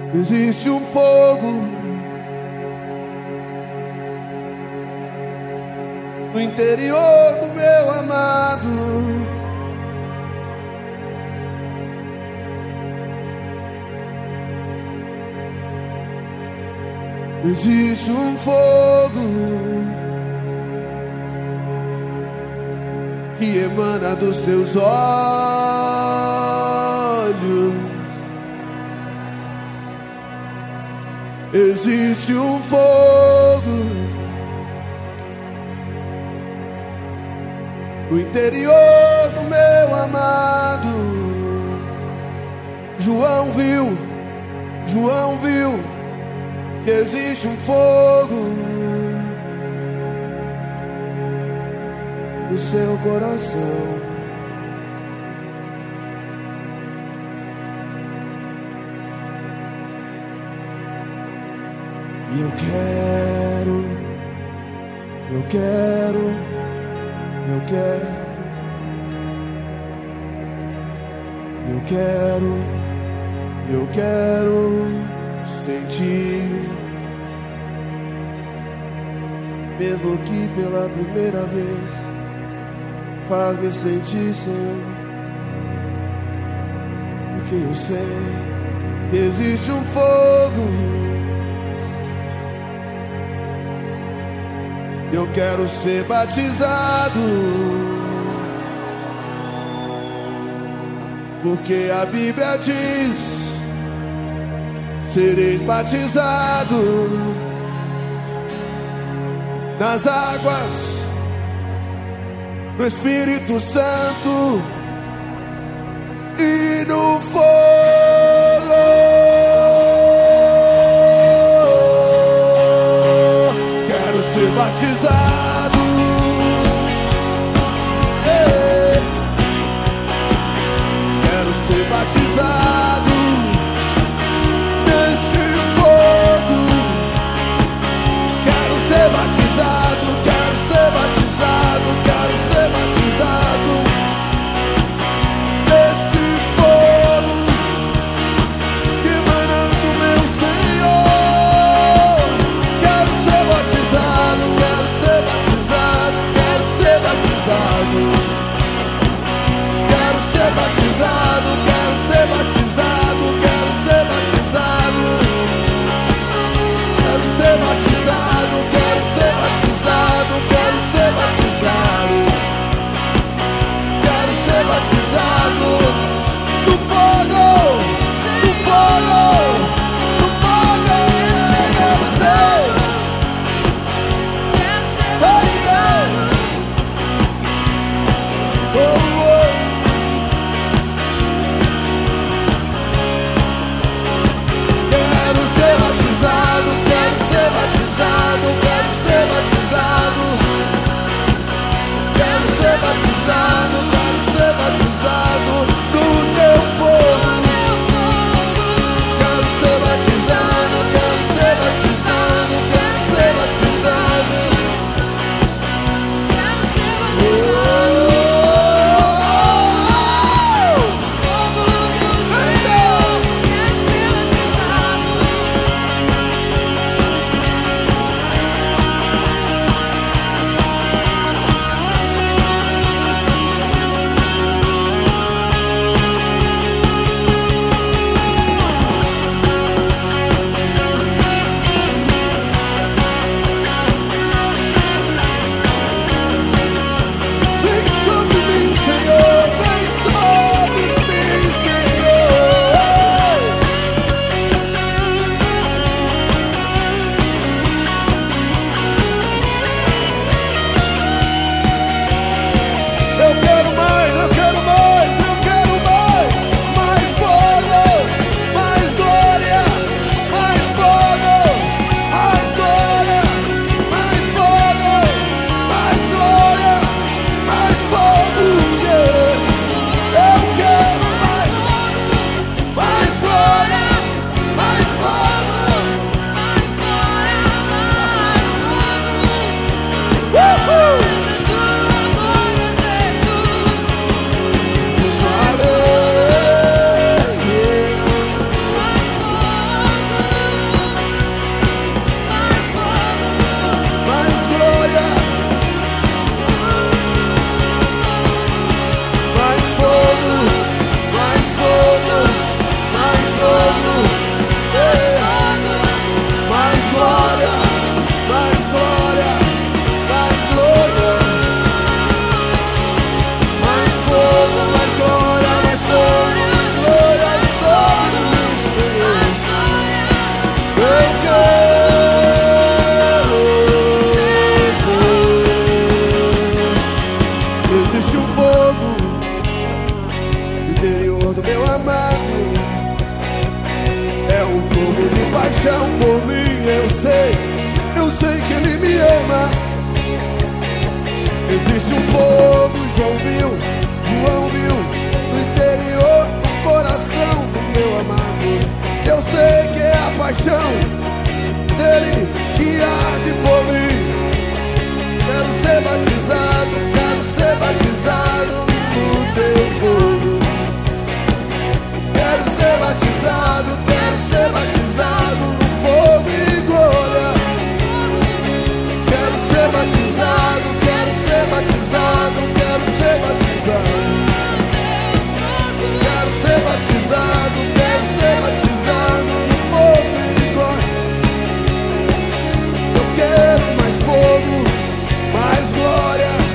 Existe um fogo no interior do meu amado. Existe um fogo que emana dos teus olhos. Existe um fogo no interior do meu amado. João viu que existe um fogo no seu coração. E eu quero, sentir, mesmo que pela primeira vez, faz-me sentir, Senhor, porque eu sei que existe um fogo. Eu quero ser batizado, porque a Bíblia diz: sereis batizado nas águas do Espírito Santo e no fogo. Quero ser batizado, quero ser batizado neste fogo. Quero ser batizado, quero ser batizado, quero ser batizado neste fogo que emana do meu Senhor. Quero ser batizado, quero ser batizado, quero ser batizado. Quero ser batizado, quero ser batizado, quero ser batizado. Quero ser batizado, quero ser batizado, quero ser batizado. Quero ser batizado no fogo, no fogo, no fogo. Quero ser batizado. Oh, oh. Quero ser batizado, quero ser batizado, quero ser batizado. Quero ser batizado, quero ser batizado no teu fogo. Quero ser batizado, quero ser batizado, quero ser batizado. Quero ser batizado. paixão por mim. Eu sei que Ele me ama. Existe um fogo, João viu no interior do coração do meu amado. Eu sei que é a paixão dele que arde por mim. Quero ser batizado no teu fogo. Quero ser batizado no fogo e glória. Quero ser batizado, quero ser batizado, quero ser batizado. Quero ser batizado no fogo e glória. Eu quero mais fogo, mais glória.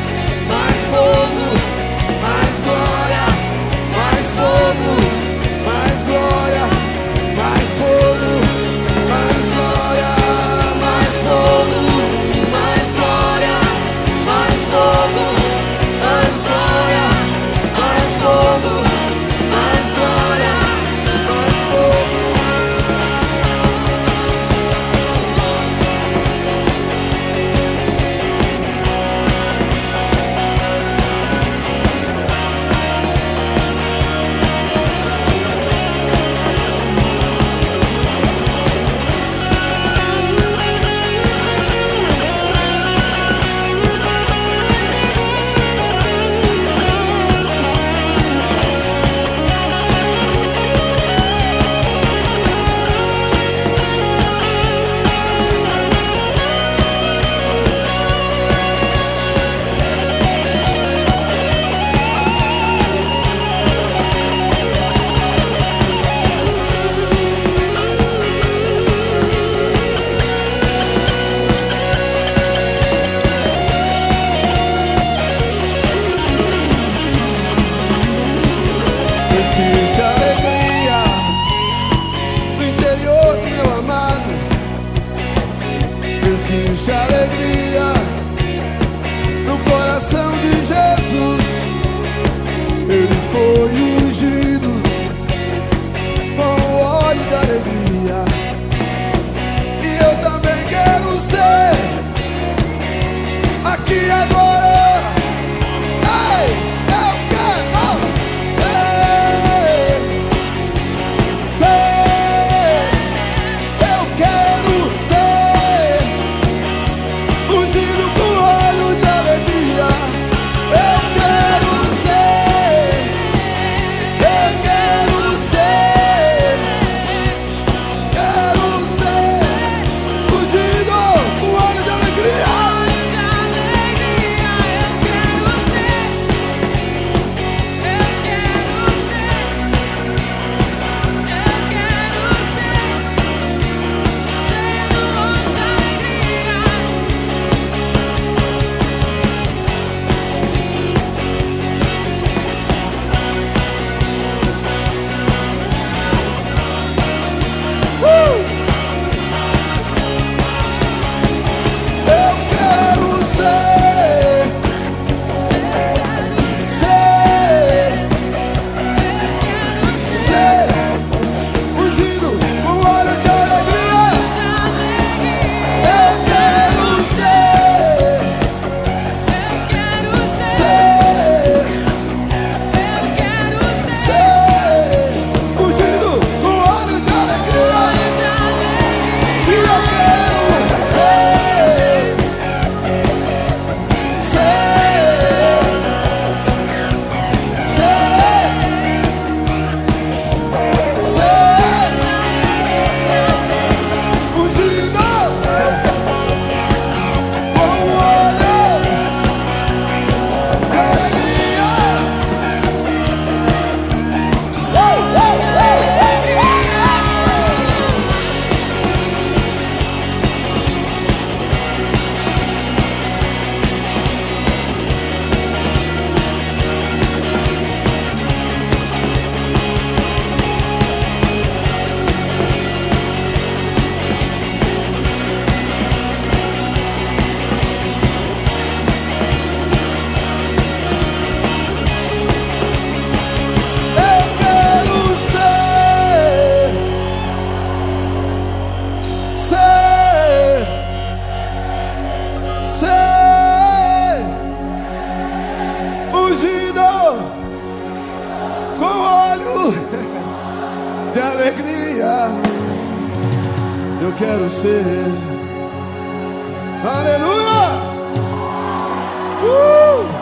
alegria. Eu quero ser. Aleluia!